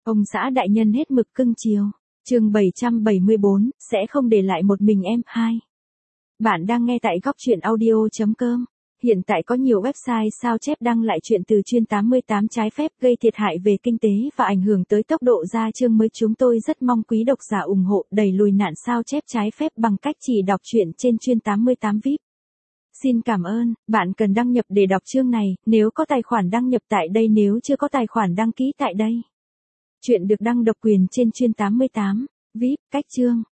Ông xã đại nhân hết mực cưng chiều. Chương 774, sẽ không để lại một mình em. 2. Bạn đang nghe tại góc truyện audio.com. Hiện tại có nhiều website sao chép đăng lại chuyện từ chuyên 88 trái phép gây thiệt hại về kinh tế và ảnh hưởng tới tốc độ ra chương mới. Chúng tôi rất mong quý độc giả ủng hộ đẩy lùi nạn sao chép trái phép bằng cách chỉ đọc truyện trên chuyên 88 VIP. Xin cảm ơn. Bạn cần đăng nhập để đọc chương này, nếu có tài khoản đăng nhập tại đây, nếu chưa có tài khoản đăng ký tại đây. Chuyện được đăng độc quyền trên chuyên 88 VIP. Cách chương.